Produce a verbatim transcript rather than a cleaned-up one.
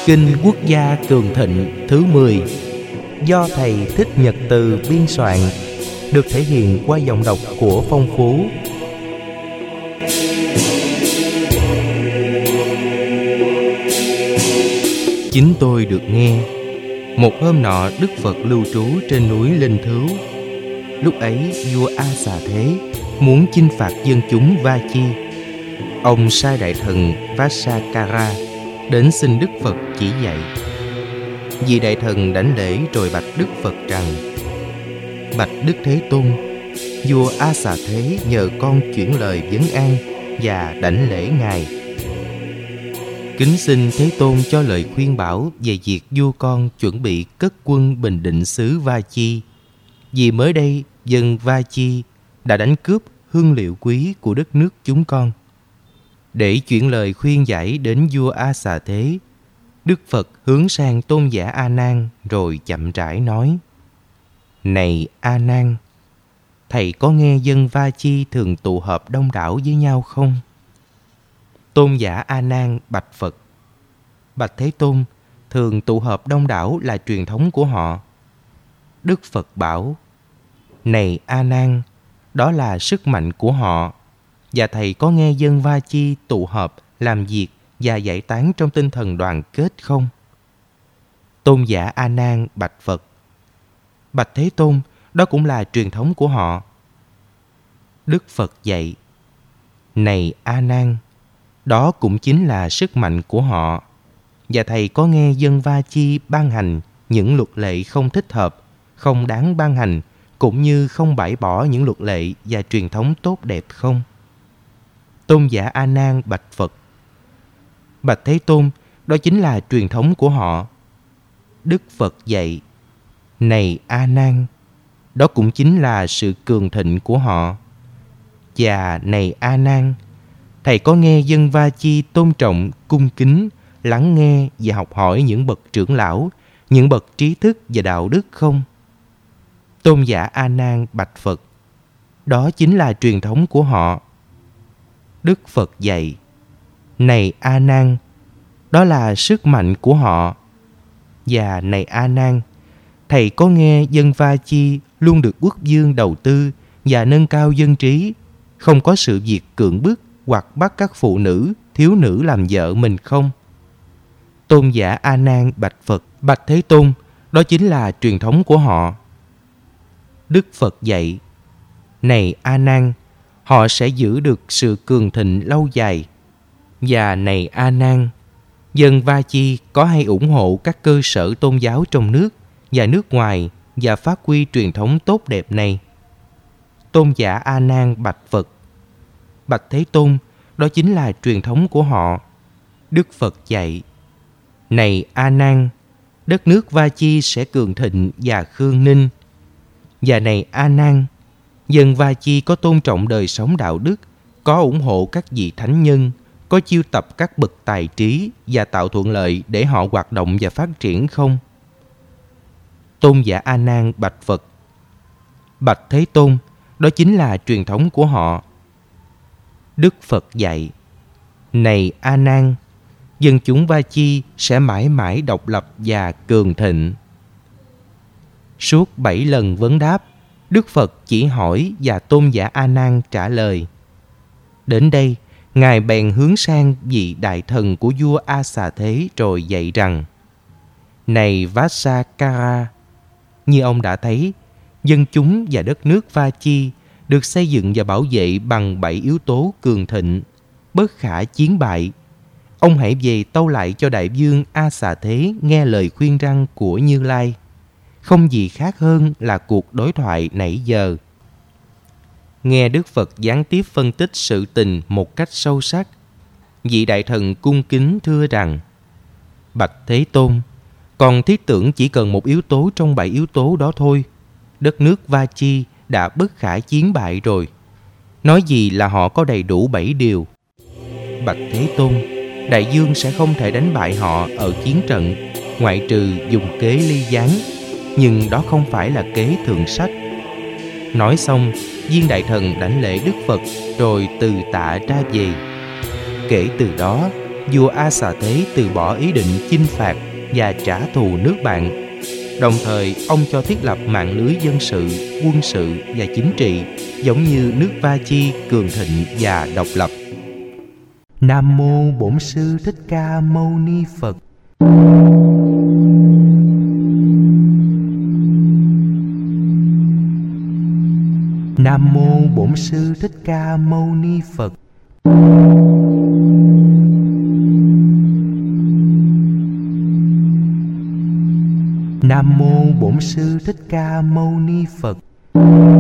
Kinh Quốc gia Cường Thịnh thứ mười do Thầy Thích Nhật Từ biên soạn, được thể hiện qua giọng đọc của Phong Phú. Chính tôi được nghe, một hôm nọ Đức Phật lưu trú trên núi Linh Thứu. Lúc ấy vua A Xà Thế muốn chinh phạt dân chúng Va Chi. Ông sai đại thần Vassakara đến xin Đức Phật chỉ dạy. Vị đại thần đảnh lễ rồi bạch Đức Phật rằng: Bạch Đức Thế Tôn, vua A Xà Thế nhờ con chuyển lời vấn an và đảnh lễ ngài. Kính xin Thế Tôn cho lời khuyên bảo về việc vua con chuẩn bị cất quân bình định xứ Va Chi, vì mới đây dân Va Chi đã đánh cướp hương liệu quý của đất nước chúng con. Để chuyển lời khuyên giải đến vua A Xà Thế, Đức Phật hướng sang tôn giả A Nan rồi chậm rãi nói: Này A Nan, thầy có nghe dân Va Chi thường tụ họp đông đảo với nhau không? Tôn giả A Nan bạch Phật: Bạch Thế Tôn, thường tụ họp đông đảo là truyền thống của họ. Đức Phật bảo: Này A Nan, đó là sức mạnh của họ. Và thầy có nghe dân Va Chi tụ họp, làm việc và giải tán trong tinh thần đoàn kết không? Tôn giả A Nan bạch Phật: Bạch Thế Tôn, đó cũng là truyền thống của họ. Đức Phật dạy: Này A Nan, đó cũng chính là sức mạnh của họ. Và thầy có nghe dân Va Chi ban hành những luật lệ không thích hợp, không đáng ban hành, cũng như không bãi bỏ những luật lệ và truyền thống tốt đẹp không? Tôn giả A Nan bạch Phật: Bạch Thế Tôn, đó chính là truyền thống của họ. Đức Phật dạy: Này A Nan, đó cũng chính là sự cường thịnh của họ. Và này A Nan, thầy có nghe dân Va Chi tôn trọng, cung kính, lắng nghe và học hỏi những bậc trưởng lão, những bậc trí thức và đạo đức không? Tôn giả A Nan bạch Phật: Đó chính là truyền thống của họ. Đức Phật dạy: Này A Nan, đó là sức mạnh của họ. Và này A Nan, thầy có nghe dân Va Chi luôn được quốc vương đầu tư và nâng cao dân trí, không có sự việc cưỡng bức hoặc bắt các phụ nữ, thiếu nữ làm vợ mình không? Tôn giả A Nan bạch Phật: Bạch Thế Tôn, đó chính là truyền thống của họ. Đức Phật dạy: Này A Nan, họ sẽ giữ được sự cường thịnh lâu dài. Và này A Nan, dân Va Chi có hay ủng hộ các cơ sở tôn giáo trong nước và nước ngoài và phát huy truyền thống tốt đẹp này? Tôn giả A Nan bạch Phật: Bạch Thế Tôn, đó chính là truyền thống của họ. Đức Phật dạy: Này A Nan, đất nước Va Chi sẽ cường thịnh và khương ninh. Và này A Nan, dân Va Chi có tôn trọng đời sống đạo đức, có ủng hộ các vị thánh nhân, có chiêu tập các bậc tài trí và tạo thuận lợi để họ hoạt động và phát triển không? Tôn giả A Nan bạch Phật: Bạch Thế Tôn, đó chính là truyền thống của họ. Đức Phật dạy: Này A Nan, dân chúng Va Chi sẽ mãi mãi độc lập và cường thịnh. Suốt bảy lần vấn đáp, Đức Phật chỉ hỏi và tôn giả A Nan trả lời. Đến đây, Ngài bèn hướng sang vị đại thần của vua A Xà Thế rồi dạy rằng: Này Vassakara, như ông đã thấy, dân chúng và đất nước Va Chi được xây dựng và bảo vệ bằng bảy yếu tố cường thịnh, bất khả chiến bại. Ông hãy về tâu lại cho đại vương A Xà Thế nghe lời khuyên răn của Như Lai. Không gì khác hơn là cuộc đối thoại nãy giờ. Nghe Đức Phật gián tiếp phân tích sự tình một cách sâu sắc, vị đại thần cung kính thưa rằng: Bạch Thế Tôn, còn thiết tưởng chỉ cần một yếu tố trong bảy yếu tố đó thôi, đất nước Va Chi đã bất khả chiến bại rồi. Nói gì là họ có đầy đủ bảy điều. Bạch Thế Tôn, đại vương sẽ không thể đánh bại họ ở chiến trận, ngoại trừ dùng kế ly gián, nhưng đó không phải là kế thượng sách. Nói xong, viên đại thần đảnh lễ Đức Phật rồi từ tạ ra về. Kể từ đó, vua A Xà Thế từ bỏ ý định chinh phạt và trả thù nước bạn. Đồng thời, ông cho thiết lập mạng lưới dân sự, quân sự và chính trị, giống như nước Va Chi cường thịnh và độc lập. Nam mô Bổn Sư Thích Ca Mâu Ni Phật. Nam mô Bổn Sư Thích Ca Mâu Ni Phật. Nam mô Bổn Sư Thích Ca Mâu Ni Phật.